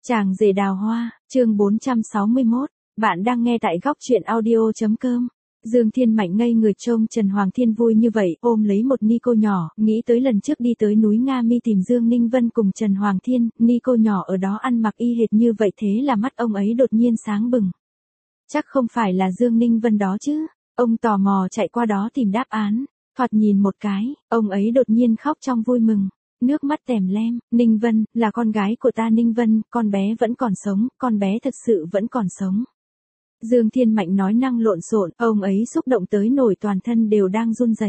Chàng rể đào hoa, chương 461, bạn đang nghe tại góc truyện audio.com. Dương Thiên Mạnh ngây người trông Trần Hoàng Thiên vui như vậy, ôm lấy một Nico nhỏ, nghĩ tới lần trước đi tới núi Nga Mi tìm Dương Ninh Vân cùng Trần Hoàng Thiên, Nico nhỏ ở đó ăn mặc y hệt như vậy, thế là mắt ông ấy đột nhiên sáng bừng. Chắc không phải là Dương Ninh Vân đó chứ? Ông tò mò chạy qua đó tìm đáp án, thoạt nhìn một cái, ông ấy đột nhiên khóc trong vui mừng. Nước mắt tèm lem, Ninh Vân, là con gái của ta Ninh Vân, con bé vẫn còn sống, con bé thật sự vẫn còn sống. Dương Thiên Mạnh nói năng lộn xộn, ông ấy xúc động tới nổi toàn thân đều đang run rẩy.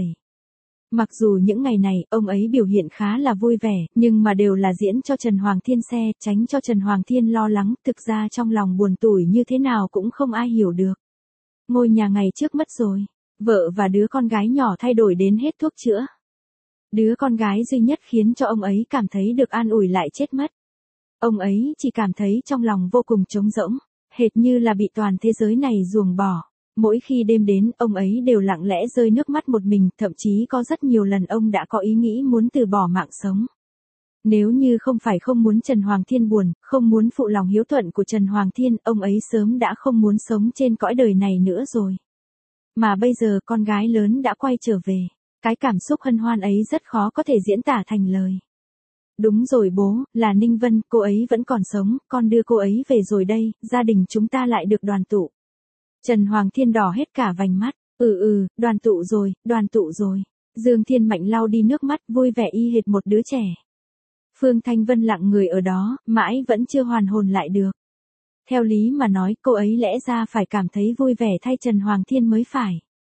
Mặc dù những ngày này, ông ấy biểu hiện khá là vui vẻ, nhưng mà đều là diễn cho Trần Hoàng Thiên tránh cho Trần Hoàng Thiên lo lắng, thực ra trong lòng buồn tủi như thế nào cũng không ai hiểu được. Ngôi nhà ngày trước mất rồi, vợ và đứa con gái nhỏ thay đổi đến hết thuốc chữa. Đứa con gái duy nhất khiến cho ông ấy cảm thấy được an ủi lại chết mất. Ông ấy chỉ cảm thấy trong lòng vô cùng trống rỗng, hệt như là bị toàn thế giới này ruồng bỏ. Mỗi khi đêm đến, ông ấy đều lặng lẽ rơi nước mắt một mình, thậm chí có rất nhiều lần ông đã có ý nghĩ muốn từ bỏ mạng sống. Nếu như không phải không muốn Trần Hoàng Thiên buồn, không muốn phụ lòng hiếu thuận của Trần Hoàng Thiên, ông ấy sớm đã không muốn sống trên cõi đời này nữa rồi. Mà bây giờ con gái lớn đã quay trở về. Cái cảm xúc hân hoan ấy rất khó có thể diễn tả thành lời. Đúng rồi bố, là Ninh Vân, cô ấy vẫn còn sống, con đưa cô ấy về rồi đây, gia đình chúng ta lại được đoàn tụ. Trần Hoàng Thiên đỏ hết cả vành mắt, đoàn tụ rồi. Dương Thiên Mạnh lau đi nước mắt, vui vẻ y hệt một đứa trẻ. Phương Thanh Vân lặng người ở đó, mãi vẫn chưa hoàn hồn lại được. Theo lý mà nói, cô ấy lẽ ra phải cảm thấy vui vẻ thay Trần Hoàng Thiên mới phải.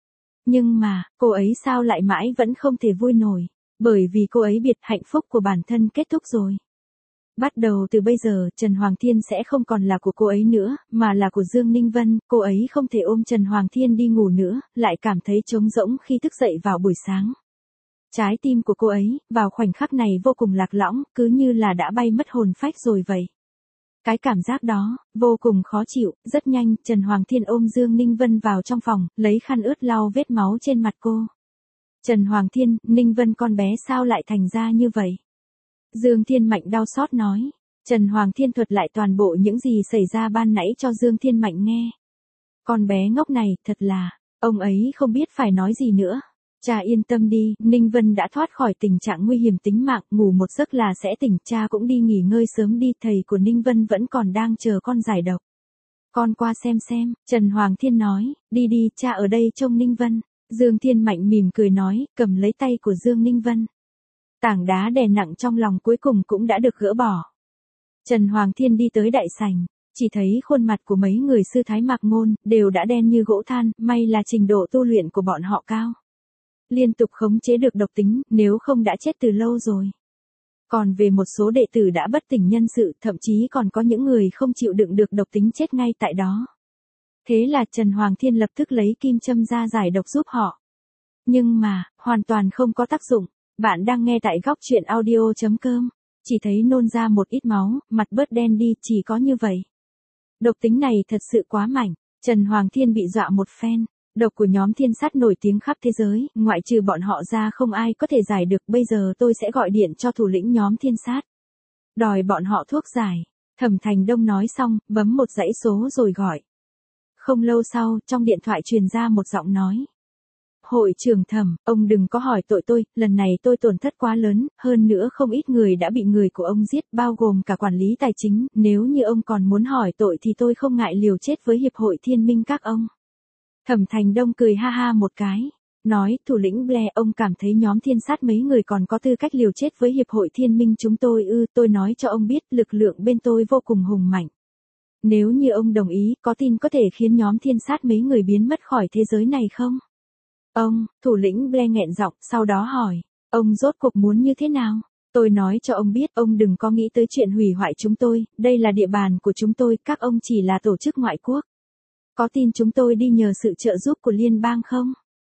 Nhưng mà, cô ấy sao lại mãi vẫn không thể vui nổi, bởi vì cô ấy biết hạnh phúc của bản thân kết thúc rồi. Bắt đầu từ bây giờ, Trần Hoàng Thiên sẽ không còn là của cô ấy nữa, mà là của Dương Ninh Vân, cô ấy không thể ôm Trần Hoàng Thiên đi ngủ nữa, lại cảm thấy trống rỗng khi thức dậy vào buổi sáng. Trái tim của cô ấy, vào khoảnh khắc này vô cùng lạc lõng, cứ như là đã bay mất hồn phách rồi vậy. Cái cảm giác đó, vô cùng khó chịu, rất nhanh, Trần Hoàng Thiên ôm Dương Ninh Vân vào trong phòng, lấy khăn ướt lau vết máu trên mặt cô. Trần Hoàng Thiên, Ninh Vân con bé sao lại thành ra như vậy? Dương Thiên Mạnh đau xót nói. Trần Hoàng Thiên thuật lại toàn bộ những gì xảy ra ban nãy cho Dương Thiên Mạnh nghe. Con bé ngốc này, thật là, ông ấy không biết phải nói gì nữa. Cha yên tâm đi, Ninh Vân đã thoát khỏi tình trạng nguy hiểm tính mạng, ngủ một giấc là sẽ tỉnh, cha cũng đi nghỉ ngơi sớm đi, thầy của Ninh Vân vẫn còn đang chờ con giải độc. Con qua xem, Trần Hoàng Thiên nói, đi, cha ở đây trông Ninh Vân. Dương Thiên Mạnh mỉm cười nói, cầm lấy tay của Dương Ninh Vân. Tảng đá đè nặng trong lòng cuối cùng cũng đã được gỡ bỏ. Trần Hoàng Thiên đi tới đại sảnh, chỉ thấy khuôn mặt của mấy người sư thái Mạc Ngôn, đều đã đen như gỗ than, may là trình độ tu luyện của bọn họ cao. Liên tục khống chế được độc tính, nếu không đã chết từ lâu rồi. Còn về một số đệ tử đã bất tỉnh nhân sự, thậm chí còn có những người không chịu đựng được độc tính chết ngay tại đó. Thế là Trần Hoàng Thiên lập tức lấy kim châm ra giải độc giúp họ. Nhưng mà, hoàn toàn không có tác dụng. Bạn đang nghe tại góc truyện audio.com. Chỉ thấy nôn ra một ít máu, mặt bớt đen đi, chỉ có như vậy. Độc tính này thật sự quá mạnh. Trần Hoàng Thiên bị dọa một phen. Độc của nhóm thiên sát nổi tiếng khắp thế giới, ngoại trừ bọn họ ra không ai có thể giải được, bây giờ tôi sẽ gọi điện cho thủ lĩnh nhóm thiên sát. Đòi bọn họ thuốc giải. Thẩm Thành Đông nói xong, bấm một dãy số rồi gọi. Không lâu sau, trong điện thoại truyền ra một giọng nói. Hội trưởng Thẩm, ông đừng có hỏi tội tôi, lần này tôi tổn thất quá lớn, hơn nữa không ít người đã bị người của ông giết, bao gồm cả quản lý tài chính, nếu như ông còn muốn hỏi tội thì tôi không ngại liều chết với Hiệp hội Thiên Minh các ông. Thẩm Thành Đông cười ha ha một cái, nói, thủ lĩnh Blair, ông cảm thấy nhóm thiên sát mấy người còn có tư cách liều chết với Hiệp hội Thiên Minh chúng tôi tôi nói cho ông biết, lực lượng bên tôi vô cùng hùng mạnh. Nếu như ông đồng ý, có tin có thể khiến nhóm thiên sát mấy người biến mất khỏi thế giới này không? Ông, thủ lĩnh Blair nghẹn giọng, sau đó hỏi, ông rốt cuộc muốn như thế nào? Tôi nói cho ông biết, ông đừng có nghĩ tới chuyện hủy hoại chúng tôi, đây là địa bàn của chúng tôi, các ông chỉ là tổ chức ngoại quốc. Có tin chúng tôi đi nhờ sự trợ giúp của liên bang không?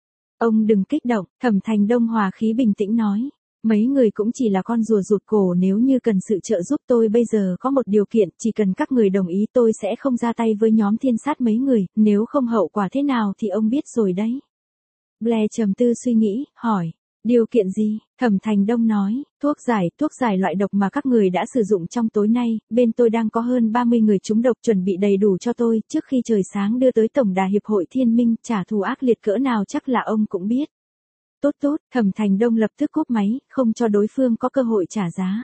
Ông đừng kích động, Thẩm Thành Đông hòa khí bình tĩnh nói. Mấy người cũng chỉ là con rùa rụt cổ, nếu như cần sự trợ giúp tôi bây giờ có một điều kiện, chỉ cần các người đồng ý tôi sẽ không ra tay với nhóm thiên sát mấy người, nếu không hậu quả thế nào thì ông biết rồi đấy. Blair trầm tư suy nghĩ, hỏi. Điều kiện gì? Thẩm Thành Đông nói, thuốc giải loại độc mà các người đã sử dụng trong tối nay, bên tôi đang có hơn 30 người trúng độc chuẩn bị đầy đủ cho tôi, trước khi trời sáng đưa tới Tổng đà Hiệp hội Thiên Minh, trả thù ác liệt cỡ nào chắc là ông cũng biết. Tốt, Thẩm Thành Đông lập tức cúp máy, không cho đối phương có cơ hội trả giá.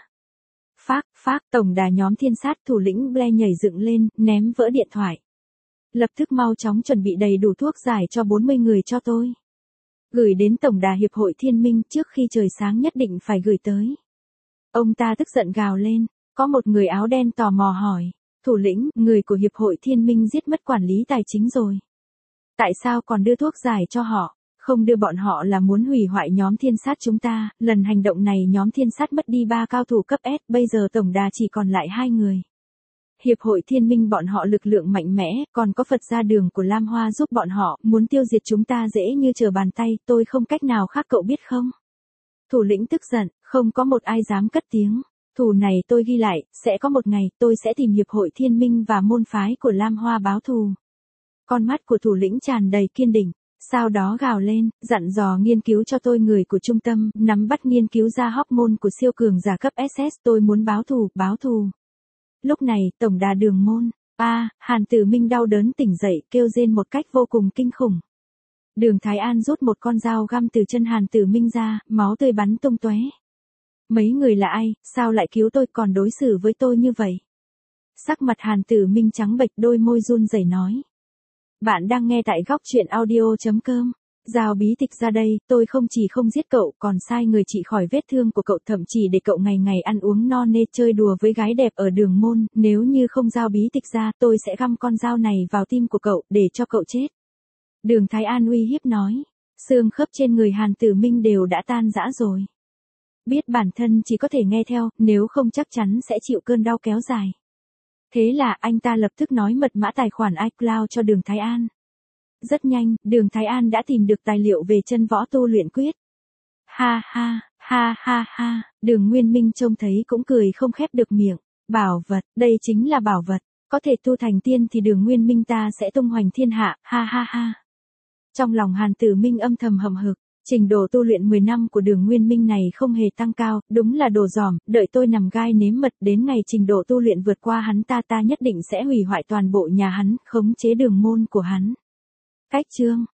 Phác, Tổng đà nhóm thiên sát thủ lĩnh Blair nhảy dựng lên, ném vỡ điện thoại. Lập tức mau chóng chuẩn bị đầy đủ thuốc giải cho 40 người cho tôi. Gửi đến Tổng đà Hiệp hội Thiên Minh trước khi trời sáng nhất định phải gửi tới. Ông ta tức giận gào lên, có một người áo đen tò mò hỏi, thủ lĩnh, người của Hiệp hội Thiên Minh giết mất quản lý tài chính rồi. Tại sao còn đưa thuốc giải cho họ? Không đưa bọn họ là muốn hủy hoại nhóm thiên sát chúng ta, lần hành động này nhóm thiên sát mất đi 3 cao thủ cấp S, bây giờ tổng đà chỉ còn lại 2 người. Hiệp hội Thiên Minh bọn họ lực lượng mạnh mẽ, còn có Phật gia đường của Lam Hoa giúp bọn họ, muốn tiêu diệt chúng ta dễ như trở bàn tay, tôi không cách nào khác cậu biết không? Thủ lĩnh tức giận, không có một ai dám cất tiếng. Thù này tôi ghi lại, sẽ có một ngày, tôi sẽ tìm Hiệp hội Thiên Minh và môn phái của Lam Hoa báo thù. Con mắt của thủ lĩnh tràn đầy kiên định. Sau đó gào lên, dặn dò nghiên cứu cho tôi người của trung tâm, nắm bắt nghiên cứu ra hormone của siêu cường giả cấp SS, tôi muốn báo thù. Lúc này, tổng đà Đường Môn, Hàn Tử Minh đau đớn tỉnh dậy, kêu rên một cách vô cùng kinh khủng. Đường Thái An rút một con dao găm từ chân Hàn Tử Minh ra, máu tươi bắn tung tóe. Mấy người là ai, sao lại cứu tôi còn đối xử với tôi như vậy? Sắc mặt Hàn Tử Minh trắng bệch, đôi môi run rẩy nói. Bạn đang nghe tại góc truyện audio.com. Giao bí tịch ra đây, tôi không chỉ không giết cậu, còn sai người trị khỏi vết thương của cậu, thậm chí để cậu ngày ngày ăn uống no nê chơi đùa với gái đẹp ở Đường Môn, nếu như không giao bí tịch ra, tôi sẽ găm con dao này vào tim của cậu, để cho cậu chết. Đường Thái An uy hiếp nói, xương khớp trên người Hàn Tử Minh đều đã tan rã rồi. Biết bản thân chỉ có thể nghe theo, nếu không chắc chắn sẽ chịu cơn đau kéo dài. Thế là anh ta lập tức nói mật mã tài khoản iCloud cho Đường Thái An. Rất nhanh, Đường Thái An đã tìm được tài liệu về chân võ tu luyện quyết. Ha, Đường Nguyên Minh trông thấy cũng cười không khép được miệng. Bảo vật, đây chính là bảo vật, có thể tu thành tiên thì Đường Nguyên Minh ta sẽ tung hoành thiên hạ, ha. Trong lòng Hàn Tử Minh âm thầm hậm hực, trình độ tu luyện 10 năm của Đường Nguyên Minh này không hề tăng cao, đúng là đồ giỏm, đợi tôi nằm gai nếm mật, đến ngày trình độ tu luyện vượt qua hắn ta nhất định sẽ hủy hoại toàn bộ nhà hắn, khống chế Đường Môn của hắn. Cách chương